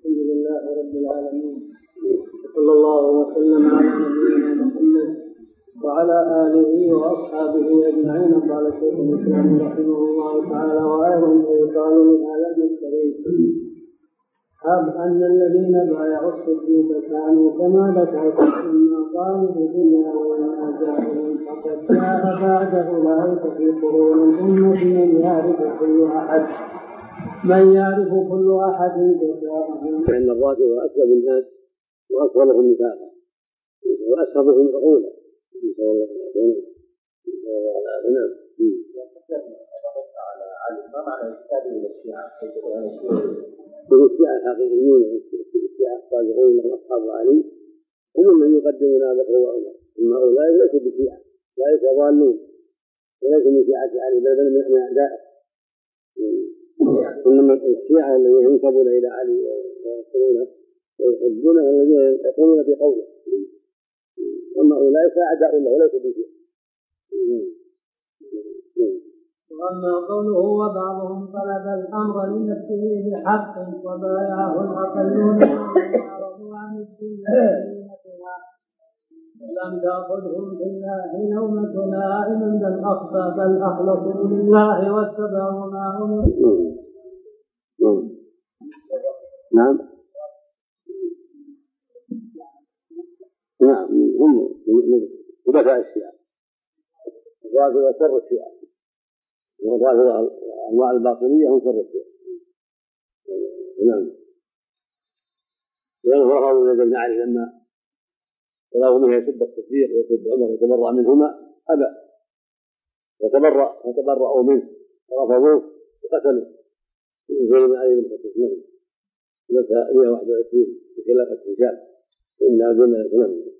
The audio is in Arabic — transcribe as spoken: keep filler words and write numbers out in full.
الحمد لله رب العالمين، صلى الله وسلم على نبينا محمد وعلى آله وأصحابه أجمعين. قال شيخ الإسلام رحمه الله تعالى: وأيضا يقال من هذا المشتري هب أن الذين بايعوا الصديق كانوا كما ذكرت مما قالوا في الدنيا وإنما جاهلون، فقد جاء بعد أولئك في قرون ثم من يعرف كل أحد من يعرف كل أحد جزاءهم. فإن الرافض أسلم الناس وأكثرهم نفاقا وأسهبهم عقولا، نسأل الله العافية. نسأل الله العافية. ما معنى الكتاب من الشيعة؟ من الشيعة الحقيقيون، الشيعة الصادقون لهم أصحاب علي هم من يقدمون أبا بكر وعمر، أما أولئك ليسوا بشيعة، ليسوا ضالون وليسوا من شيعة علي بل من أعدائه. إنما الشيعة الذين ينسبون إلى علي ويذكرونه ويحبونه الذين يقومون بقوله، أما أولئك أعداء الله وليسوا بشيعة. وأما قوله وبعضهم طلب الأمر لنفسه بحق وبايعه الأقلون وأعرضوا عن الدنيا ولم تأخذهم بالله نومة لائم بل أخفى بل أخلصوا لله واتبعوا ما أمروا. نعم نعم هم خبثاء الشيعة، الرافضة شر الشيعة، والرافضة أنواع الباطنية هم شر الشيعة. نعم. لأنه رفضوا يد ابن علي لما طلبوا منه يسب الصديق ويسب عمر ويتبرأ منهما أبى، وتبرأ وتبرأوا منه ورفضوه وقتلوا زين بن علي بن حسين سنة مئة وواحد وعشرين في خلافة هشام إلا دون يتنمى.